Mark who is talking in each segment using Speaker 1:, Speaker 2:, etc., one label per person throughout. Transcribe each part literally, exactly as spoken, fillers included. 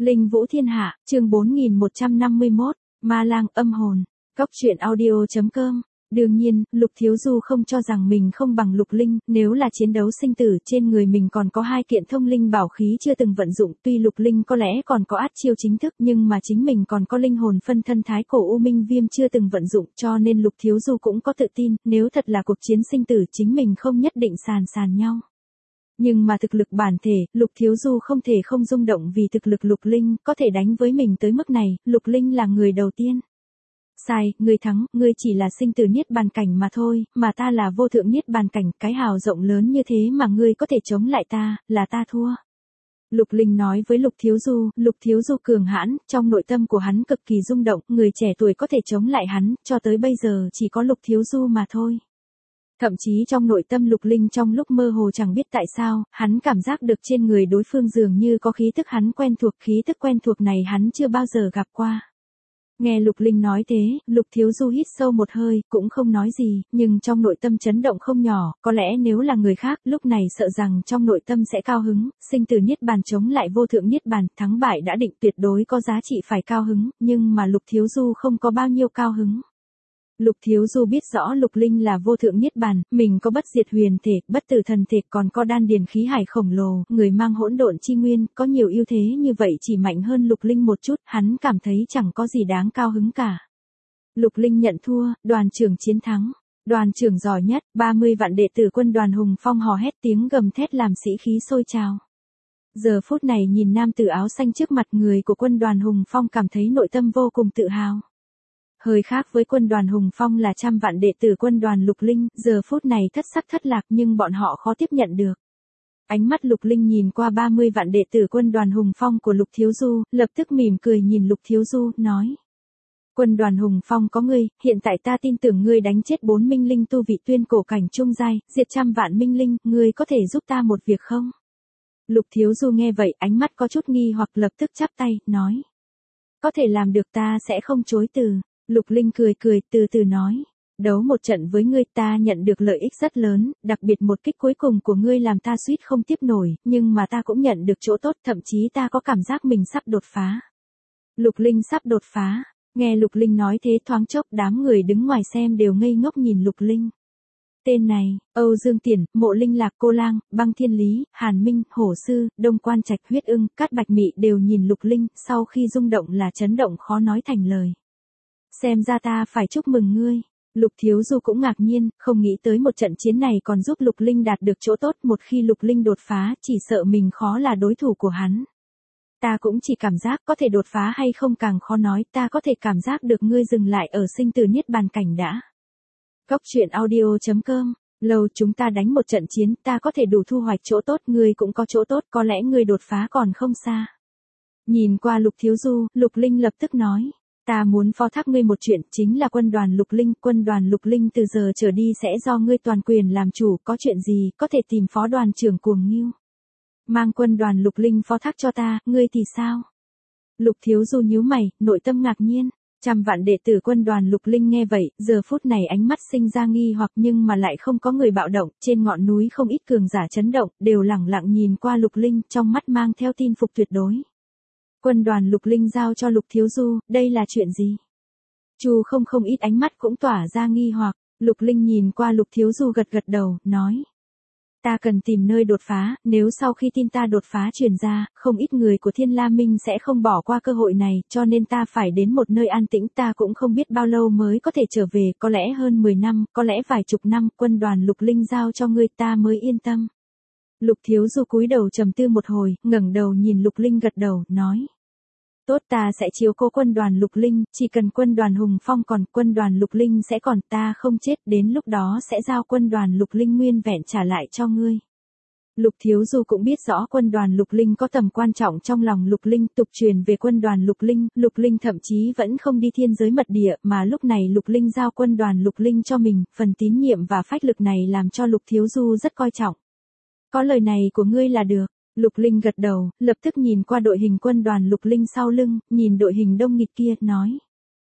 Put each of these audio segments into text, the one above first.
Speaker 1: Linh Vũ Thiên Hạ, chương bốn nghìn một trăm năm mươi mốt, Ma Lang âm hồn. Cốc truyện audio chấm com. Đương nhiên, Lục Thiếu Du không cho rằng mình không bằng Lục Linh, nếu là chiến đấu sinh tử, trên người mình còn có hai kiện thông linh bảo khí chưa từng vận dụng, tuy Lục Linh có lẽ còn có át chiêu chính thức, nhưng mà chính mình còn có linh hồn phân thân thái cổ U Minh Viêm chưa từng vận dụng, cho nên Lục Thiếu Du cũng có tự tin, nếu thật là cuộc chiến sinh tử, chính mình không nhất định sàn sàn nhau. Nhưng mà thực lực bản thể, Lục Thiếu Du không thể không rung động vì thực lực Lục Linh có thể đánh với mình tới mức này, Lục Linh là người đầu tiên. Sai, ngươi thắng, ngươi chỉ là sinh tử niết bàn cảnh mà thôi, mà ta là vô thượng niết bàn cảnh, cái hào rộng lớn như thế mà ngươi có thể chống lại ta, là ta thua. Lục Linh nói với Lục Thiếu Du, Lục Thiếu Du cường hãn, trong nội tâm của hắn cực kỳ rung động, người trẻ tuổi có thể chống lại hắn, cho tới bây giờ chỉ có Lục Thiếu Du mà thôi. Thậm chí trong nội tâm Lục Linh trong lúc mơ hồ chẳng biết tại sao, hắn cảm giác được trên người đối phương dường như có khí tức hắn quen thuộc, khí tức quen thuộc này hắn chưa bao giờ gặp qua. Nghe Lục Linh nói thế, Lục Thiếu Du hít sâu một hơi, cũng không nói gì, nhưng trong nội tâm chấn động không nhỏ, có lẽ nếu là người khác, lúc này sợ rằng trong nội tâm sẽ cao hứng, sinh tử niết bàn chống lại vô thượng niết bàn, thắng bại đã định tuyệt đối có giá trị phải cao hứng, nhưng mà Lục Thiếu Du không có bao nhiêu cao hứng. Lục Thiếu Du biết rõ Lục Linh là vô thượng niết bàn, mình có bất diệt huyền thể, bất tử thần thể, còn có đan điền khí hải khổng lồ, người mang hỗn độn chi nguyên, có nhiều ưu thế như vậy chỉ mạnh hơn Lục Linh một chút, hắn cảm thấy chẳng có gì đáng cao hứng cả. Lục Linh nhận thua, đoàn trưởng chiến thắng. Đoàn trưởng giỏi nhất, ba mươi vạn đệ tử quân đoàn Hùng Phong hò hét tiếng gầm thét làm sĩ khí sôi trào. Giờ phút này nhìn nam tử áo xanh trước mặt, người của quân đoàn Hùng Phong cảm thấy nội tâm vô cùng tự hào. Hơi khác với quân đoàn Hùng Phong là trăm vạn đệ tử quân đoàn Lục Linh, giờ phút này thất sắc thất lạc nhưng bọn họ khó tiếp nhận được. Ánh mắt Lục Linh nhìn qua ba mươi vạn đệ tử quân đoàn Hùng Phong của Lục Thiếu Du, lập tức mỉm cười nhìn Lục Thiếu Du, nói. Quân đoàn Hùng Phong có ngươi, hiện tại ta tin tưởng ngươi đánh chết bốn minh linh tu vị tuyên cổ cảnh trung giai, diệt trăm vạn minh linh, ngươi có thể giúp ta một việc không? Lục Thiếu Du nghe vậy, ánh mắt có chút nghi hoặc lập tức chắp tay, nói. Có thể làm được, ta sẽ không chối từ. Lục Linh cười cười, từ từ nói. Đấu một trận với ngươi ta nhận được lợi ích rất lớn, đặc biệt một kích cuối cùng của ngươi làm ta suýt không tiếp nổi, nhưng mà ta cũng nhận được chỗ tốt, thậm chí ta có cảm giác mình sắp đột phá. Lục Linh sắp đột phá, nghe Lục Linh nói thế thoáng chốc đám người đứng ngoài xem đều ngây ngốc nhìn Lục Linh. Tên này, Âu Dương Tiển, Mộ Linh Lạc, Cô Lang, Băng Thiên Lý, Hàn Minh, Hổ Sư, Đông Quan Trạch, Huyết Ưng, Cát Bạch Mị đều nhìn Lục Linh, sau khi rung động là chấn động khó nói thành lời. Xem ra ta phải chúc mừng ngươi. Lục Thiếu Du cũng ngạc nhiên, không nghĩ tới một trận chiến này còn giúp Lục Linh đạt được chỗ tốt, một khi Lục Linh đột phá, chỉ sợ mình khó là đối thủ của hắn. Ta cũng chỉ cảm giác có thể đột phá hay không càng khó nói, ta có thể cảm giác được ngươi dừng lại ở sinh tử niết bàn cảnh đã. Cốc truyện audio chấm com. Lâu chúng ta đánh một trận chiến, ta có thể đủ thu hoạch chỗ tốt, ngươi cũng có chỗ tốt, có lẽ ngươi đột phá còn không xa. Nhìn qua Lục Thiếu Du, Lục Linh lập tức nói. Ta muốn phó thác ngươi một chuyện, chính là quân đoàn Lục Linh, quân đoàn Lục Linh từ giờ trở đi sẽ do ngươi toàn quyền làm chủ, có chuyện gì, có thể tìm phó đoàn trưởng Cuồng Ngưu. Mang quân đoàn Lục Linh phó thác cho ta, ngươi thì sao? Lục Thiếu Du nhíu mày, nội tâm ngạc nhiên, trăm vạn đệ tử quân đoàn Lục Linh nghe vậy, giờ phút này ánh mắt sinh ra nghi hoặc nhưng mà lại không có người bạo động, trên ngọn núi không ít cường giả chấn động, đều lẳng lặng nhìn qua Lục Linh, trong mắt mang theo tin phục tuyệt đối. Quân đoàn Lục Linh giao cho Lục Thiếu Du, đây là chuyện gì? Chu không không ít ánh mắt cũng tỏa ra nghi hoặc, Lục Linh nhìn qua Lục Thiếu Du gật gật đầu, nói. Ta cần tìm nơi đột phá, nếu sau khi tin ta đột phá truyền ra, không ít người của Thiên La Minh sẽ không bỏ qua cơ hội này, cho nên ta phải đến một nơi an tĩnh, ta cũng không biết bao lâu mới có thể trở về, có lẽ hơn mười năm, có lẽ vài chục năm, quân đoàn Lục Linh giao cho ngươi ta mới yên tâm. Lục Thiếu Du cúi đầu trầm tư một hồi, ngẩng đầu nhìn Lục Linh gật đầu, nói. Tốt, ta sẽ chiếu cố quân đoàn Lục Linh, chỉ cần quân đoàn Hùng Phong còn, quân đoàn Lục Linh sẽ còn, ta không chết, đến lúc đó sẽ giao quân đoàn Lục Linh nguyên vẹn trả lại cho ngươi. Lục Thiếu Du cũng biết rõ quân đoàn Lục Linh có tầm quan trọng trong lòng Lục Linh, tục truyền về quân đoàn Lục Linh, Lục Linh thậm chí vẫn không đi thiên giới mật địa, mà lúc này Lục Linh giao quân đoàn Lục Linh cho mình, phần tín nhiệm và phách lực này làm cho Lục Thiếu Du rất coi trọng. Có lời này của ngươi là được. Lục Linh gật đầu, lập tức nhìn qua đội hình quân đoàn Lục Linh sau lưng, nhìn đội hình đông nghịt kia, nói.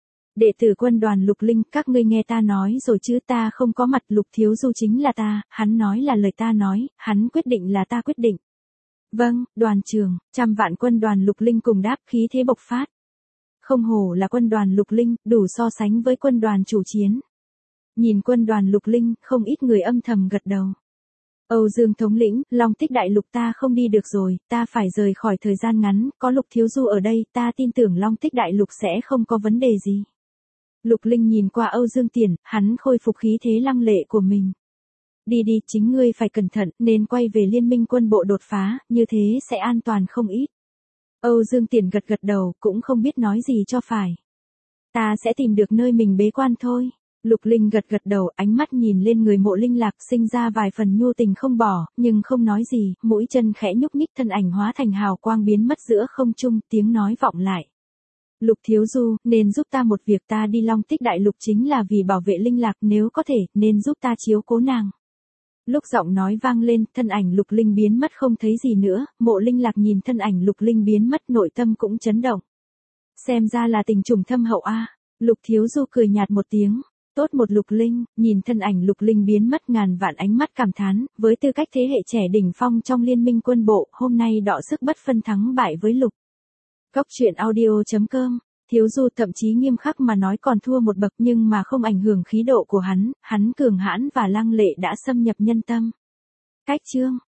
Speaker 1: Đệ tử quân đoàn Lục Linh, các ngươi nghe ta nói rồi chứ, ta không có mặt, Lục Thiếu Du chính là ta, hắn nói là lời ta nói, hắn quyết định là ta quyết định. Vâng, đoàn trưởng. Trăm vạn quân đoàn Lục Linh cùng đáp, khí thế bộc phát. Không hổ là quân đoàn Lục Linh, đủ so sánh với quân đoàn chủ chiến. Nhìn quân đoàn Lục Linh, không ít người âm thầm gật đầu. Âu Dương thống lĩnh, Long Tích Đại Lục ta không đi được rồi, ta phải rời khỏi thời gian ngắn, có Lục Thiếu Du ở đây, ta tin tưởng Long Tích Đại Lục sẽ không có vấn đề gì. Lục Linh nhìn qua Âu Dương Tiền, hắn khôi phục khí thế lăng lệ của mình. Đi đi, chính ngươi phải cẩn thận, nên quay về liên minh quân bộ đột phá, như thế sẽ an toàn không ít. Âu Dương Tiền gật gật đầu, cũng không biết nói gì cho phải. Ta sẽ tìm được nơi mình bế quan thôi. Lục Linh gật gật đầu, ánh mắt nhìn lên người Mộ Linh Lạc, sinh ra vài phần nhu tình không bỏ, nhưng không nói gì, mũi chân khẽ nhúc nhích, thân ảnh hóa thành hào quang biến mất giữa không trung, tiếng nói vọng lại. Lục Thiếu Du, nên giúp ta một việc, ta đi Long Tích Đại Lục chính là vì bảo vệ Linh Lạc, nếu có thể, nên giúp ta chiếu cố nàng. Lúc giọng nói vang lên, thân ảnh Lục Linh biến mất không thấy gì nữa, Mộ Linh Lạc nhìn thân ảnh Lục Linh biến mất, nội tâm cũng chấn động. Xem ra là tình trùng thâm hậu a. Lục Thiếu Du cười nhạt một tiếng. Tốt một Lục Linh, nhìn thân ảnh Lục Linh biến mất, ngàn vạn ánh mắt cảm thán, với tư cách thế hệ trẻ đỉnh phong trong liên minh quân bộ, hôm nay đọ sức bất phân thắng bại với Lục. Góc truyện audio chấm com. Thiếu Du thậm chí nghiêm khắc mà nói còn thua một bậc, nhưng mà không ảnh hưởng khí độ của hắn, hắn cường hãn và lăng lệ đã xâm nhập nhân tâm. Cách chương